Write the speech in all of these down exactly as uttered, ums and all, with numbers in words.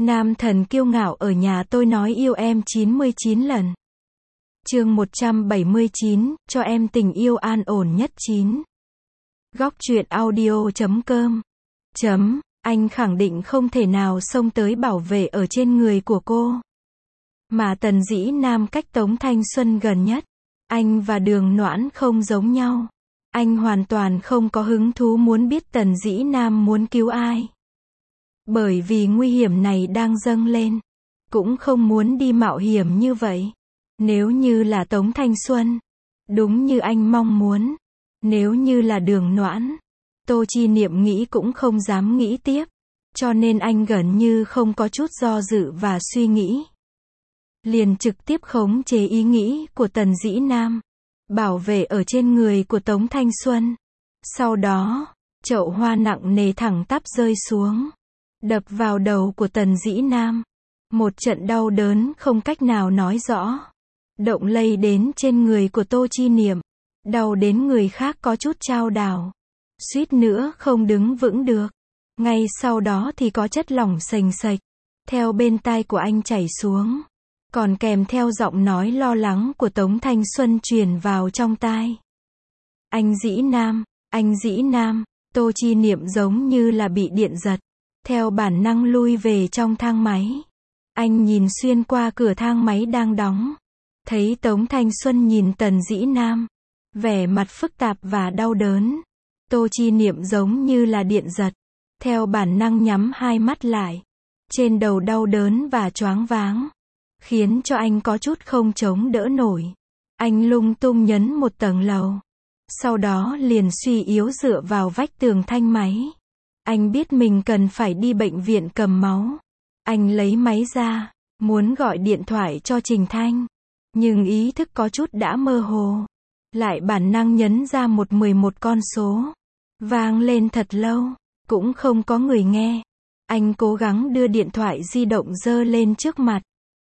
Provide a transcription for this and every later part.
Nam thần kiêu ngạo ở nhà tôi nói yêu em chín mươi chín lần. Chương một trăm bảy mươi chín, cho em tình yêu an ổn nhất chín. Góc truyện audio chấm com. Chấm, anh khẳng định không thể nào xông tới bảo vệ ở trên người của cô. Mà Tần Dĩ Nam cách Tống Thanh Xuân gần nhất. Anh và Đường Noãn không giống nhau. Anh hoàn toàn không có hứng thú muốn biết Tần Dĩ Nam muốn cứu ai. Bởi vì nguy hiểm này đang dâng lên. Cũng không muốn đi mạo hiểm như vậy. Nếu như là Tống Thanh Xuân, đúng như anh mong muốn. Nếu như là Đường Noãn, Tô Chi Niệm nghĩ cũng không dám nghĩ tiếp. Cho nên anh gần như không có chút do dự và suy nghĩ. Liền trực tiếp khống chế ý nghĩ của Tần Dĩ Nam. Bảo vệ ở trên người của Tống Thanh Xuân. Sau đó, chậu hoa nặng nề thẳng tắp rơi xuống. Đập vào đầu của Tần Dĩ Nam. Một trận đau đớn không cách nào nói rõ. Động lây đến trên người của Tô Chi Niệm. Đau đến người khác có chút chao đảo. Suýt nữa không đứng vững được. Ngay sau đó thì có chất lỏng sềnh sệch theo bên tai của anh chảy xuống. Còn kèm theo giọng nói lo lắng của Tống Thanh Xuân truyền vào trong tai. Anh Dĩ Nam, anh Dĩ Nam, Tô Chi Niệm giống như là bị điện giật. Theo bản năng lui về trong thang máy. Anh nhìn xuyên qua cửa thang máy đang đóng. Thấy Tống Thanh Xuân nhìn Tần Dĩ Nam. Vẻ mặt phức tạp và đau đớn. Tô Chi Niệm giống như là điện giật. Theo bản năng nhắm hai mắt lại. Trên đầu đau đớn và choáng váng. Khiến cho anh có chút không chống đỡ nổi. Anh lung tung nhấn một tầng lầu. Sau đó liền suy yếu dựa vào vách tường thanh máy. Anh biết mình cần phải đi bệnh viện cầm máu. Anh lấy máy ra, muốn gọi điện thoại cho Trình Thanh. Nhưng ý thức có chút đã mơ hồ. Lại bản năng nhấn ra một mười một con số. Vang lên thật lâu, cũng không có người nghe. Anh cố gắng đưa điện thoại di động giơ lên trước mặt.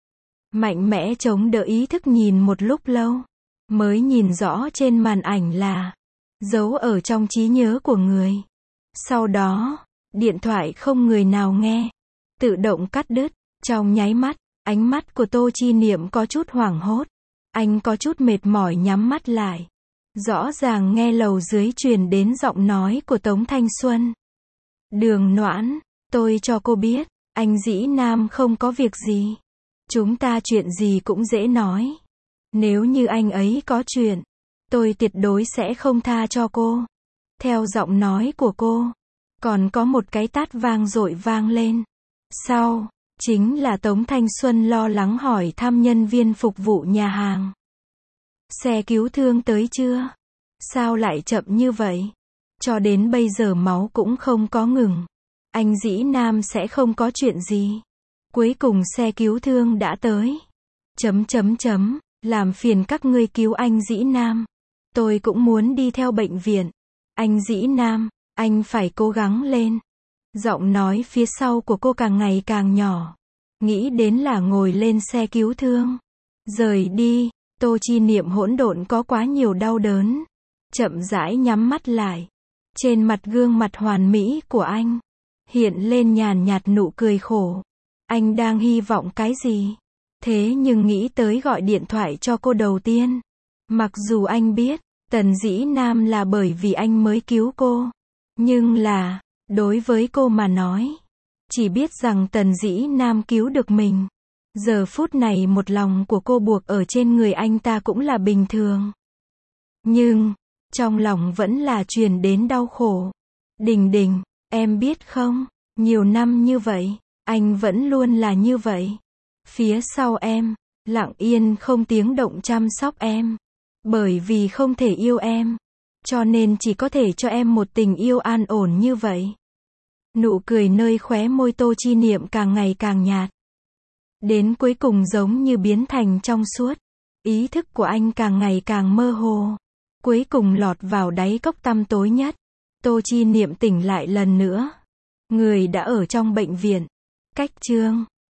Mạnh mẽ chống đỡ ý thức nhìn một lúc lâu. Mới nhìn rõ trên màn ảnh là dấu ở trong trí nhớ của người. Sau đó, điện thoại không người nào nghe. Tự động cắt đứt. Trong nháy mắt, ánh mắt của Tô Chi Niệm có chút hoảng hốt. Anh có chút mệt mỏi nhắm mắt lại. Rõ ràng nghe lầu dưới truyền đến giọng nói của Tống Thanh Xuân. Đường Noãn, tôi cho cô biết, anh Dĩ Nam không có việc gì. Chúng ta chuyện gì cũng dễ nói. Nếu như anh ấy có chuyện, tôi tuyệt đối sẽ không tha cho cô. Theo giọng nói của cô, còn có một cái tát vang dội vang lên. Sau, chính là Tống Thanh Xuân lo lắng hỏi thăm nhân viên phục vụ nhà hàng. Xe cứu thương tới chưa? Sao lại chậm như vậy? Cho đến bây giờ máu cũng không có ngừng. Anh Dĩ Nam sẽ không có chuyện gì. Cuối cùng xe cứu thương đã tới. Chấm chấm chấm, làm phiền các ngươi cứu anh Dĩ Nam. Tôi cũng muốn đi theo bệnh viện. Anh Dĩ Nam, anh phải cố gắng lên. Giọng nói phía sau của cô càng ngày càng nhỏ. Nghĩ đến là ngồi lên xe cứu thương. Rời đi, Tô Chi Niệm hỗn độn có quá nhiều đau đớn. Chậm rãi nhắm mắt lại. Trên mặt gương mặt hoàn mỹ của anh. Hiện lên nhàn nhạt nụ cười khổ. Anh đang hy vọng cái gì? Thế nhưng nghĩ tới gọi điện thoại cho cô đầu tiên. Mặc dù anh biết, Tần Dĩ Nam là bởi vì anh mới cứu cô. Nhưng là, đối với cô mà nói, chỉ biết rằng Tần Dĩ Nam cứu được mình. Giờ phút này một lòng của cô buộc ở trên người anh ta cũng là bình thường. Nhưng, trong lòng vẫn là truyền đến đau khổ. Đình Đình, em biết không, nhiều năm như vậy, anh vẫn luôn là như vậy. Phía sau em, lặng yên không tiếng động chăm sóc em. Bởi vì không thể yêu em, cho nên chỉ có thể cho em một tình yêu an ổn như vậy. Nụ cười nơi khóe môi Tô Chi Niệm càng ngày càng nhạt. Đến cuối cùng giống như biến thành trong suốt. Ý thức của anh càng ngày càng mơ hồ. Cuối cùng lọt vào đáy cốc tăm tối nhất. Tô Chi Niệm tỉnh lại lần nữa. Người đã ở trong bệnh viện. Cách chương